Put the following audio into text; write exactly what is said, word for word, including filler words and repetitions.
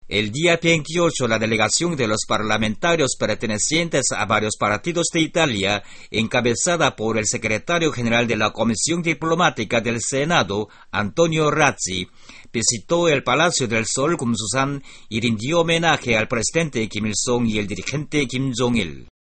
El día veintiocho, la delegación de los parlamentarios pertenecientes a varios partidos de Italia, encabezada por el secretario general de la Comisión Diplomática del Senado, Antonio Razzi, visitó el Palacio del Sol Kumsusan y rindió homenaje al presidente Kim Il-sung y el dirigente Kim Jong-il.